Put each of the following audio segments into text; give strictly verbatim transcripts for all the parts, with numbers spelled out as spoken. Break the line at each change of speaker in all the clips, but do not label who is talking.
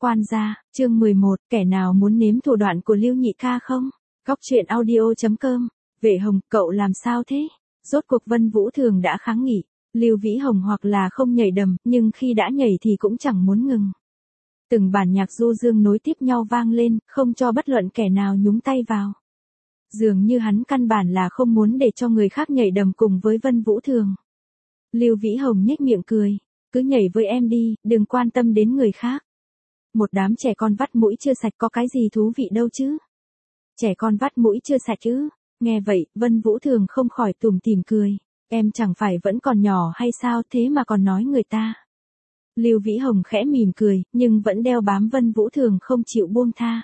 Quan gia, chương mười một, kẻ nào muốn nếm thủ đoạn của Lưu Nhị ca không? Góc truyện audio chấm com. Vệ Hồng, cậu làm sao thế? Rốt cuộc Vân Vũ Thường đã kháng nghị. Lưu Vĩ Hồng hoặc là không nhảy đầm, nhưng khi đã nhảy thì cũng chẳng muốn ngừng. Từng bản nhạc du dương nối tiếp nhau vang lên, không cho bất luận kẻ nào nhúng tay vào. Dường như hắn căn bản là không muốn để cho người khác nhảy đầm cùng với Vân Vũ Thường. Lưu Vĩ Hồng nhếch miệng cười, cứ nhảy với em đi, đừng quan tâm đến người khác. Một đám trẻ con vắt mũi chưa sạch có cái gì thú vị đâu chứ. Trẻ con vắt mũi chưa sạch chứ. Nghe vậy, Vân Vũ Thường không khỏi tủm tỉm cười. Em chẳng phải vẫn còn nhỏ hay sao thế mà còn nói người ta. Lưu Vĩ Hồng khẽ mỉm cười, nhưng vẫn đeo bám Vân Vũ Thường không chịu buông tha.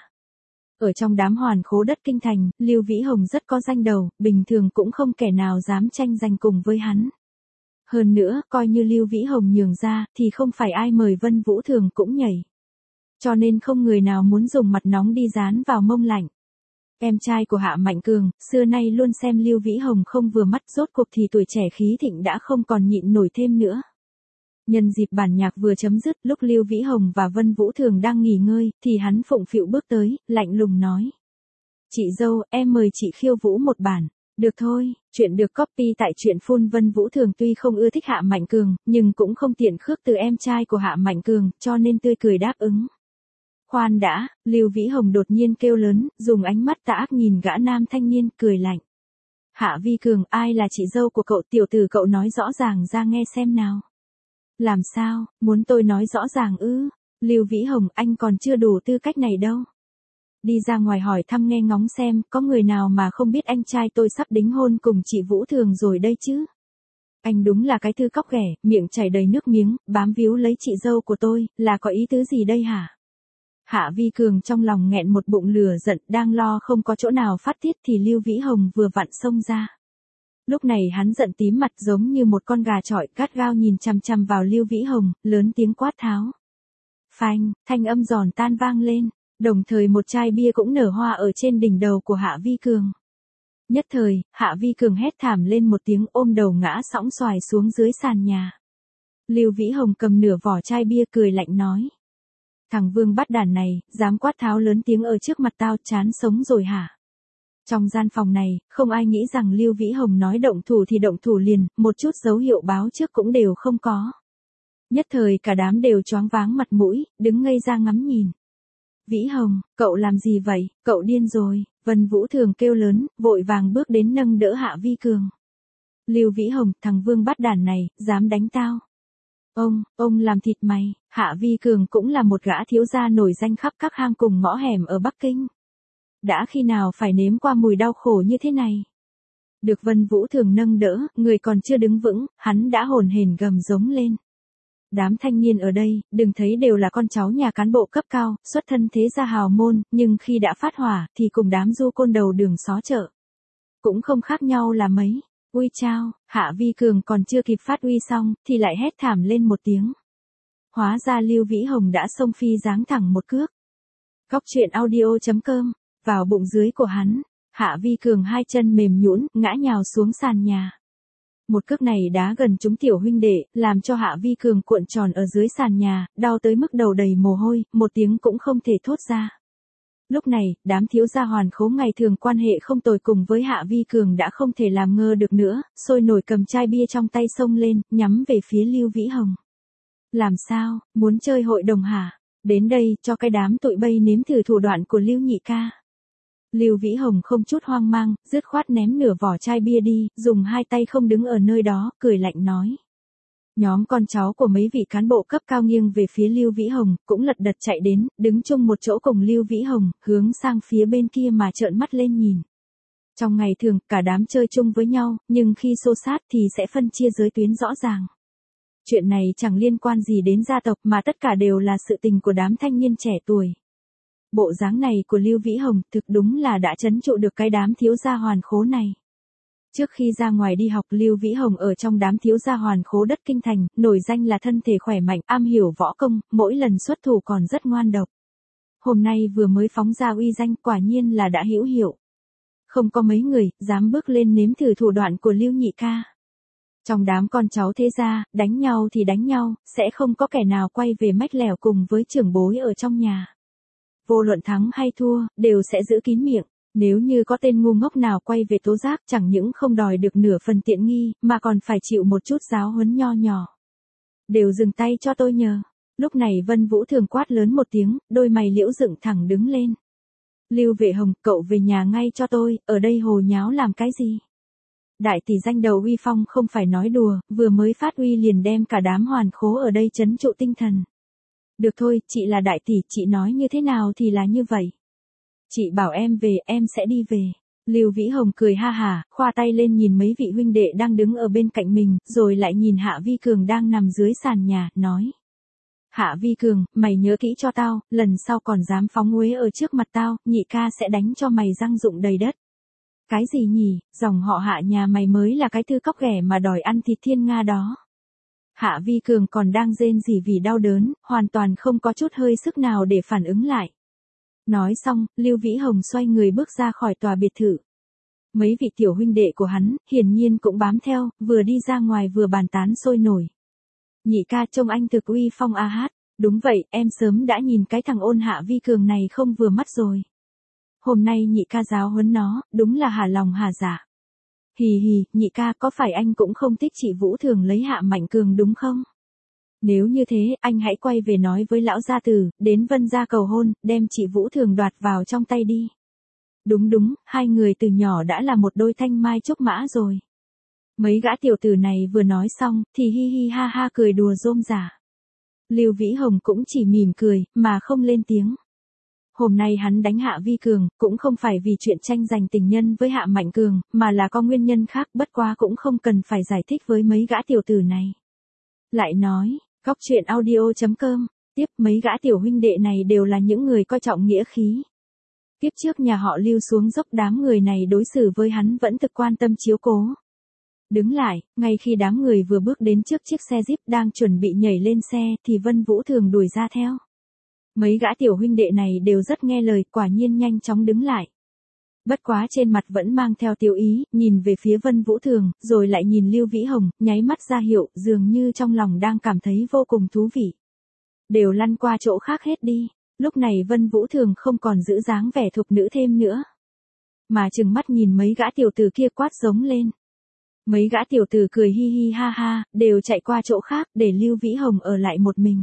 Ở trong đám hoàn khố đất kinh thành, Lưu Vĩ Hồng rất có danh đầu, bình thường cũng không kẻ nào dám tranh giành cùng với hắn. Hơn nữa, coi như Lưu Vĩ Hồng nhường ra, thì không phải ai mời Vân Vũ Thường cũng nhảy. Cho nên không người nào muốn dùng mặt nóng đi dán vào mông lạnh. Em trai của Hạ Mạnh Cường, xưa nay luôn xem Lưu Vĩ Hồng không vừa mắt, rốt cuộc thì tuổi trẻ khí thịnh đã không còn nhịn nổi thêm nữa. Nhân dịp bản nhạc vừa chấm dứt, lúc Lưu Vĩ Hồng và Vân Vũ Thường đang nghỉ ngơi, thì hắn phụng phịu bước tới, lạnh lùng nói. Chị dâu, em mời chị khiêu vũ một bản. Được thôi, chuyện được copy tại truyện phun. Vân Vũ Thường tuy không ưa thích Hạ Mạnh Cường, nhưng cũng không tiện khước từ em trai của Hạ Mạnh Cường, cho nên tươi cười đáp ứng. Khoan đã, Lưu Vĩ Hồng đột nhiên kêu lớn, dùng ánh mắt tà ác nhìn gã nam thanh niên, cười lạnh. Hạ Vi Cường, ai là chị dâu của cậu? Tiểu tử, cậu nói rõ ràng ra nghe xem nào. Làm sao, muốn tôi nói rõ ràng ư? Lưu Vĩ Hồng, anh còn chưa đủ tư cách này đâu. Đi ra ngoài hỏi thăm nghe ngóng xem, có người nào mà không biết anh trai tôi sắp đính hôn cùng chị Vũ Thường rồi đây chứ? Anh đúng là cái thư cóc ghẻ, miệng chảy đầy nước miếng, bám víu lấy chị dâu của tôi, là có ý tứ gì đây hả? Hạ Vi Cường trong lòng nghẹn một bụng lửa giận, đang lo không có chỗ nào phát tiết thì Lưu Vĩ Hồng vừa vặn xông ra. Lúc này hắn giận tím mặt giống như một con gà chọi, gắt gao nhìn chằm chằm vào Lưu Vĩ Hồng, lớn tiếng quát tháo. Phanh, thanh âm giòn tan vang lên, đồng thời một chai bia cũng nở hoa ở trên đỉnh đầu của Hạ Vi Cường. Nhất thời, Hạ Vi Cường hét thảm lên một tiếng, ôm đầu ngã sõng xoài xuống dưới sàn nhà. Lưu Vĩ Hồng cầm nửa vỏ chai bia cười lạnh nói. Thằng vương bắt đàn này, dám quát tháo lớn tiếng ở trước mặt tao, chán sống rồi hả? Trong gian phòng này, không ai nghĩ rằng Lưu Vĩ Hồng nói động thủ thì động thủ liền, một chút dấu hiệu báo trước cũng đều không có. Nhất thời cả đám đều choáng váng mặt mũi, đứng ngây ra ngắm nhìn. Vĩ Hồng, cậu làm gì vậy, cậu điên rồi? Vân Vũ Thường kêu lớn, vội vàng bước đến nâng đỡ Hạ Vi Cường. Lưu Vĩ Hồng, thằng vương bắt đàn này, dám đánh tao. Ông, ông làm thịt mày. Hạ Vi Cường cũng là một gã thiếu gia nổi danh khắp các hang cùng ngõ hẻm ở Bắc Kinh. Đã khi nào phải nếm qua mùi đau khổ như thế này? Được Vân Vũ Thường nâng đỡ, người còn chưa đứng vững, hắn đã hồn hển gầm giống lên. Đám thanh niên ở đây, đừng thấy đều là con cháu nhà cán bộ cấp cao, xuất thân thế gia hào môn, nhưng khi đã phát hỏa, thì cùng đám du côn đầu đường xó chợ. Cũng không khác nhau là mấy. Ui chao, Hạ Vi Cường còn chưa kịp phát uy xong, thì lại hét thảm lên một tiếng. Hóa ra Lưu Vĩ Hồng đã xông phi giáng thẳng một cước. Góc truyện audio chấm com, vào bụng dưới của hắn, Hạ Vi Cường hai chân mềm nhũn, ngã nhào xuống sàn nhà. Một cước này đá gần trúng tiểu huynh đệ, làm cho Hạ Vi Cường cuộn tròn ở dưới sàn nhà, đau tới mức đầu đầy mồ hôi, một tiếng cũng không thể thốt ra. Lúc này, đám thiếu gia hoàn khố ngày thường quan hệ không tồi cùng với Hạ Vi Cường đã không thể làm ngơ được nữa, sôi nổi cầm chai bia trong tay xông lên, nhắm về phía Lưu Vĩ Hồng. Làm sao, muốn chơi hội đồng hả? Đến đây, cho cái đám tụi bay nếm thử thủ đoạn của Lưu Nhị ca. Lưu Vĩ Hồng không chút hoang mang, dứt khoát ném nửa vỏ chai bia đi, dùng hai tay không đứng ở nơi đó, cười lạnh nói. Nhóm con cháu của mấy vị cán bộ cấp cao nghiêng về phía Lưu Vĩ Hồng, cũng lật đật chạy đến, đứng chung một chỗ cùng Lưu Vĩ Hồng, hướng sang phía bên kia mà trợn mắt lên nhìn. Trong ngày thường, cả đám chơi chung với nhau, nhưng khi xô sát thì sẽ phân chia giới tuyến rõ ràng. Chuyện này chẳng liên quan gì đến gia tộc mà tất cả đều là sự tình của đám thanh niên trẻ tuổi. Bộ dáng này của Lưu Vĩ Hồng thực đúng là đã trấn trụ được cái đám thiếu gia hoàn khố này. Trước khi ra ngoài đi học, Lưu Vĩ Hồng ở trong đám thiếu gia hoàn khố đất kinh thành, nổi danh là thân thể khỏe mạnh, am hiểu võ công, mỗi lần xuất thủ còn rất ngoan độc. Hôm nay vừa mới phóng ra uy danh, quả nhiên là đã hữu hiệu. Không có mấy người dám bước lên nếm thử thủ đoạn của Lưu Nhị ca. Trong đám con cháu thế gia, đánh nhau thì đánh nhau, sẽ không có kẻ nào quay về mách lẻo cùng với trưởng bối ở trong nhà. Vô luận thắng hay thua, đều sẽ giữ kín miệng. Nếu như có tên ngu ngốc nào quay về tố giác, chẳng những không đòi được nửa phần tiện nghi, mà còn phải chịu một chút giáo huấn nho nhỏ. Đều dừng tay cho tôi nhờ. Lúc này Vân Vũ Thường quát lớn một tiếng, đôi mày liễu dựng thẳng đứng lên. Lưu Vệ Hồng, cậu về nhà ngay cho tôi, ở đây hồ nháo làm cái gì? Đại tỷ danh đầu uy phong không phải nói đùa, vừa mới phát uy liền đem cả đám hoàn khố ở đây trấn trụ tinh thần. Được thôi, chị là đại tỷ, chị nói như thế nào thì là như vậy. Chị bảo em về, em sẽ đi về. Lưu Vĩ Hồng cười ha hả, khoa tay lên nhìn mấy vị huynh đệ đang đứng ở bên cạnh mình, rồi lại nhìn Hạ Vi Cường đang nằm dưới sàn nhà, nói. Hạ Vi Cường, mày nhớ kỹ cho tao, lần sau còn dám phóng uế ở trước mặt tao, nhị ca sẽ đánh cho mày răng rụng đầy đất. Cái gì nhỉ, dòng họ Hạ nhà mày mới là cái thư cóc ghẻ mà đòi ăn thịt thiên nga đó. Hạ Vi Cường còn đang rên rỉ vì đau đớn, hoàn toàn không có chút hơi sức nào để phản ứng lại. Nói xong, Lưu Vĩ Hồng xoay người bước ra khỏi tòa biệt thự. Mấy vị tiểu huynh đệ của hắn, hiển nhiên cũng bám theo, vừa đi ra ngoài vừa bàn tán sôi nổi. Nhị ca trông anh thực uy phong a hát, đúng vậy, em sớm đã nhìn cái thằng ôn Hạ Vi Cường này không vừa mắt rồi. Hôm nay nhị ca giáo huấn nó, đúng là hà lòng hà dạ. Hì hì, nhị ca có phải anh cũng không thích chị Vũ Thường lấy Hạ Mạnh Cường đúng không? Nếu như thế, anh hãy quay về nói với lão gia tử, đến Vân gia cầu hôn, đem chị Vũ Thường đoạt vào trong tay đi. Đúng đúng, hai người từ nhỏ đã là một đôi thanh mai trúc mã rồi. Mấy gã tiểu tử này vừa nói xong, thì hi hi ha ha cười đùa rôm rả. Lưu Vĩ Hồng cũng chỉ mỉm cười, mà không lên tiếng. Hôm nay hắn đánh Hạ Vi Cường, cũng không phải vì chuyện tranh giành tình nhân với Hạ Mạnh Cường, mà là có nguyên nhân khác, bất quá cũng không cần phải giải thích với mấy gã tiểu tử này. Lại nói, Góc truyện audio chấm com, tiếp mấy gã tiểu huynh đệ này đều là những người coi trọng nghĩa khí. Tiếp trước nhà họ Lưu xuống dốc, đám người này đối xử với hắn vẫn thực quan tâm chiếu cố. Đứng lại, ngay khi đám người vừa bước đến trước chiếc xe Jeep đang chuẩn bị nhảy lên xe thì Vân Vũ Thường đuổi ra theo. Mấy gã tiểu huynh đệ này đều rất nghe lời, quả nhiên nhanh chóng đứng lại. Bất quá trên mặt vẫn mang theo tiêu ý, nhìn về phía Vân Vũ Thường, rồi lại nhìn Lưu Vĩ Hồng, nháy mắt ra hiệu, dường như trong lòng đang cảm thấy vô cùng thú vị. Đều lăn qua chỗ khác hết đi. Lúc này Vân Vũ Thường không còn giữ dáng vẻ thục nữ thêm nữa, mà trừng mắt nhìn mấy gã tiểu tử kia quát giống lên. Mấy gã tiểu tử cười hi hi ha ha, đều chạy qua chỗ khác, để Lưu Vĩ Hồng ở lại một mình.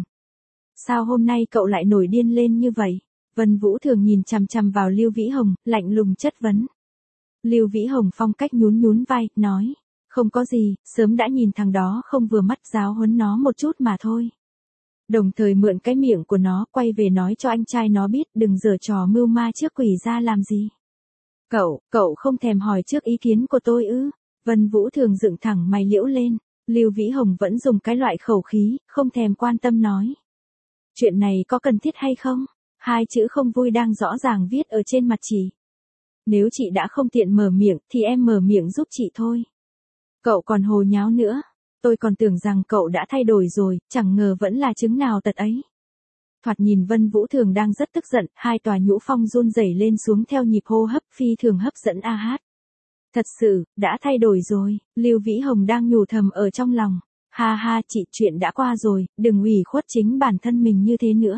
Sao hôm nay cậu lại nổi điên lên như vậy? Vân Vũ Thường nhìn chằm chằm vào Lưu Vĩ Hồng, lạnh lùng chất vấn. Lưu Vĩ Hồng phong cách nhún nhún vai, nói. Không có gì, sớm đã nhìn thằng đó không vừa mắt, giáo huấn nó một chút mà thôi. Đồng thời mượn cái miệng của nó, quay về nói cho anh trai nó biết, đừng giở trò mưu ma trước quỷ ra làm gì. Cậu, cậu không thèm hỏi trước ý kiến của tôi ư? Vân Vũ Thường dựng thẳng mày liễu lên. Lưu Vĩ Hồng vẫn dùng cái loại khẩu khí, không thèm quan tâm nói. Chuyện này có cần thiết hay không? Hai chữ không vui đang rõ ràng viết ở trên mặt chị. Nếu chị đã không tiện mở miệng, thì em mở miệng giúp chị thôi. Cậu còn hồ nháo nữa. Tôi còn tưởng rằng cậu đã thay đổi rồi, chẳng ngờ vẫn là chứng nào tật ấy. Thoạt nhìn Vân Vũ Thường đang rất tức giận, hai tòa nhũ phong run rẩy lên xuống theo nhịp hô hấp phi thường hấp dẫn a hát. Thật sự, đã thay đổi rồi, Lưu Vĩ Hồng đang nhủ thầm ở trong lòng. Ha ha, chị, chuyện đã qua rồi, đừng ủy khuất chính bản thân mình như thế nữa.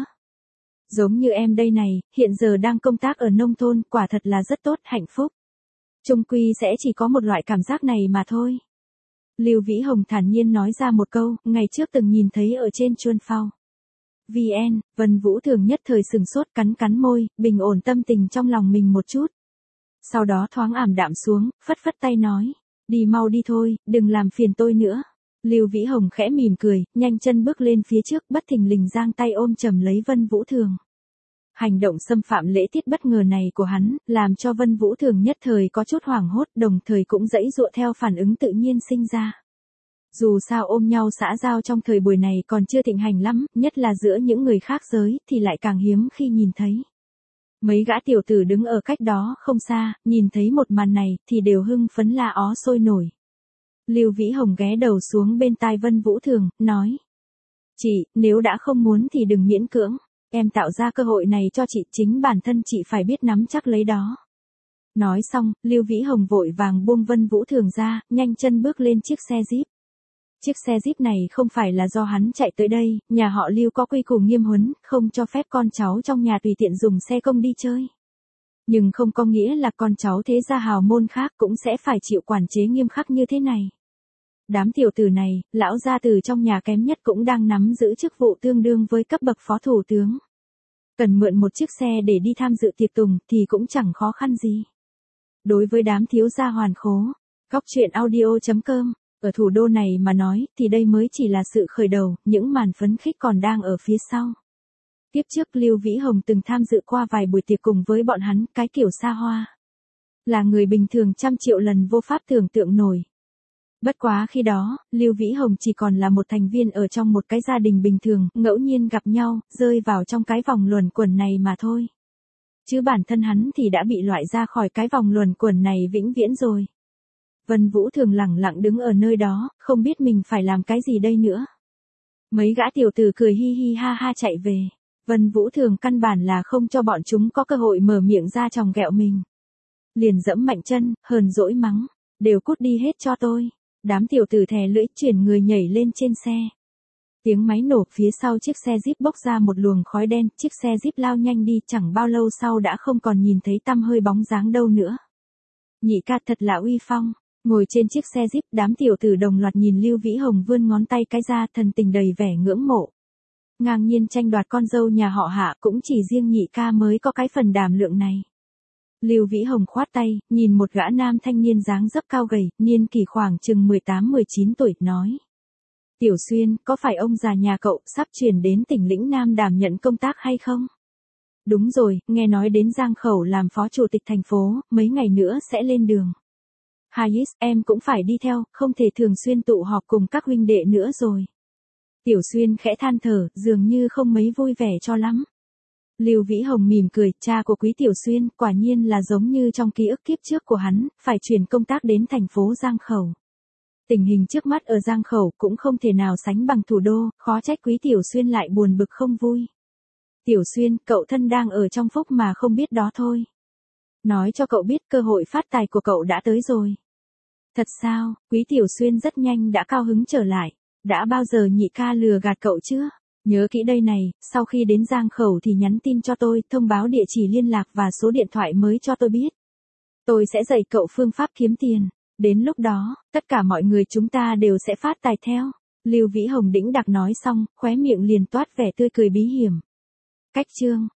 Giống như em đây này, hiện giờ đang công tác ở nông thôn, quả thật là rất tốt, hạnh phúc. Chung quy sẽ chỉ có một loại cảm giác này mà thôi. Lưu Vĩ Hồng thản nhiên nói ra một câu, ngày trước từng nhìn thấy ở trên Chuan Phao. vê en, Vân Vũ Thường nhất thời sừng sốt, cắn cắn môi, bình ổn tâm tình trong lòng mình một chút. Sau đó thoáng ảm đạm xuống, phất phất tay nói, đi mau đi thôi, đừng làm phiền tôi nữa. Lưu Vĩ Hồng khẽ mỉm cười, nhanh chân bước lên phía trước, bất thình lình giang tay ôm chầm lấy Vân Vũ Thường. Hành động xâm phạm lễ tiết bất ngờ này của hắn, làm cho Vân Vũ Thường nhất thời có chút hoảng hốt, đồng thời cũng dãy dụa theo phản ứng tự nhiên sinh ra. Dù sao ôm nhau xã giao trong thời buổi này còn chưa thịnh hành lắm, nhất là giữa những người khác giới, thì lại càng hiếm khi nhìn thấy. Mấy gã tiểu tử đứng ở cách đó không xa, nhìn thấy một màn này, thì đều hưng phấn la ó sôi nổi. Lưu Vĩ Hồng ghé đầu xuống bên tai Vân Vũ Thường, nói. Chị, nếu đã không muốn thì đừng miễn cưỡng. Em tạo ra cơ hội này cho chị, chính bản thân chị phải biết nắm chắc lấy đó. Nói xong, Lưu Vĩ Hồng vội vàng buông Vân Vũ Thường ra, nhanh chân bước lên chiếc xe Jeep. Chiếc xe Jeep này không phải là do hắn chạy tới đây, nhà họ Lưu có quy củ nghiêm huấn, không cho phép con cháu trong nhà tùy tiện dùng xe công đi chơi. Nhưng không có nghĩa là con cháu thế gia hào môn khác cũng sẽ phải chịu quản chế nghiêm khắc như thế này. Đám tiểu tử này, lão gia tử trong nhà kém nhất cũng đang nắm giữ chức vụ tương đương với cấp bậc phó thủ tướng. Cần mượn một chiếc xe để đi tham dự tiệc tùng thì cũng chẳng khó khăn gì. Đối với đám thiếu gia hoàn khố, góc truyện audio chấm com, ở thủ đô này mà nói thì đây mới chỉ là sự khởi đầu, những màn phấn khích còn đang ở phía sau. Tiếp trước Lưu Vĩ Hồng từng tham dự qua vài buổi tiệc cùng với bọn hắn, cái kiểu xa hoa. Là người bình thường trăm triệu lần vô pháp tưởng tượng nổi. Bất quá khi đó, Lưu Vĩ Hồng chỉ còn là một thành viên ở trong một cái gia đình bình thường, ngẫu nhiên gặp nhau, rơi vào trong cái vòng luẩn quẩn này mà thôi. Chứ bản thân hắn thì đã bị loại ra khỏi cái vòng luẩn quẩn này vĩnh viễn rồi. Vân Vũ Thường lẳng lặng đứng ở nơi đó, không biết mình phải làm cái gì đây nữa. Mấy gã tiểu tử cười hi hi ha ha chạy về. Vân Vũ Thường căn bản là không cho bọn chúng có cơ hội mở miệng ra chòng ghẹo mình. Liền dẫm mạnh chân, hờn dỗi mắng. Đều cút đi hết cho tôi. Đám tiểu tử thè lưỡi chuyển người nhảy lên trên xe. Tiếng máy nổ phía sau chiếc xe Jeep bốc ra một luồng khói đen, chiếc xe Jeep lao nhanh đi, chẳng bao lâu sau đã không còn nhìn thấy tăm hơi bóng dáng đâu nữa. Nhị ca thật là uy phong, ngồi trên chiếc xe Jeep, đám tiểu tử đồng loạt nhìn Lưu Vĩ Hồng vươn ngón tay cái ra, thần tình đầy vẻ ngưỡng mộ. Ngang nhiên tranh đoạt con dâu nhà họ Hạ, cũng chỉ riêng nhị ca mới có cái phần đảm lượng này. Lưu Vĩ Hồng khoát tay, nhìn một gã nam thanh niên dáng dấp cao gầy, niên kỷ khoảng chừng mười tám mười chín tuổi, nói. Tiểu Xuyên, có phải ông già nhà cậu sắp chuyển đến tỉnh lĩnh Nam đảm nhận công tác hay không? Đúng rồi, nghe nói đến Giang Khẩu làm phó chủ tịch thành phố, mấy ngày nữa sẽ lên đường. Hayes, em cũng phải đi theo, không thể thường xuyên tụ họp cùng các huynh đệ nữa rồi. Tiểu Xuyên khẽ than thở, dường như không mấy vui vẻ cho lắm. Lưu Vĩ Hồng mỉm cười, cha của Quý Tiểu Xuyên, quả nhiên là giống như trong ký ức kiếp trước của hắn, phải chuyển công tác đến thành phố Giang Khẩu. Tình hình trước mắt ở Giang Khẩu cũng không thể nào sánh bằng thủ đô, khó trách Quý Tiểu Xuyên lại buồn bực không vui. Tiểu Xuyên, cậu thân đang ở trong phúc mà không biết đó thôi. Nói cho cậu biết cơ hội phát tài của cậu đã tới rồi. Thật sao, Quý Tiểu Xuyên rất nhanh đã cao hứng trở lại. Đã bao giờ nhị ca lừa gạt cậu chưa? Nhớ kỹ đây này, sau khi đến Giang Khẩu thì nhắn tin cho tôi, thông báo địa chỉ liên lạc và số điện thoại mới cho tôi biết. Tôi sẽ dạy cậu phương pháp kiếm tiền. Đến lúc đó, tất cả mọi người chúng ta đều sẽ phát tài theo. Lưu Vĩ Hồng đĩnh đạc nói xong, khóe miệng liền toát vẻ tươi cười bí hiểm. Cách chương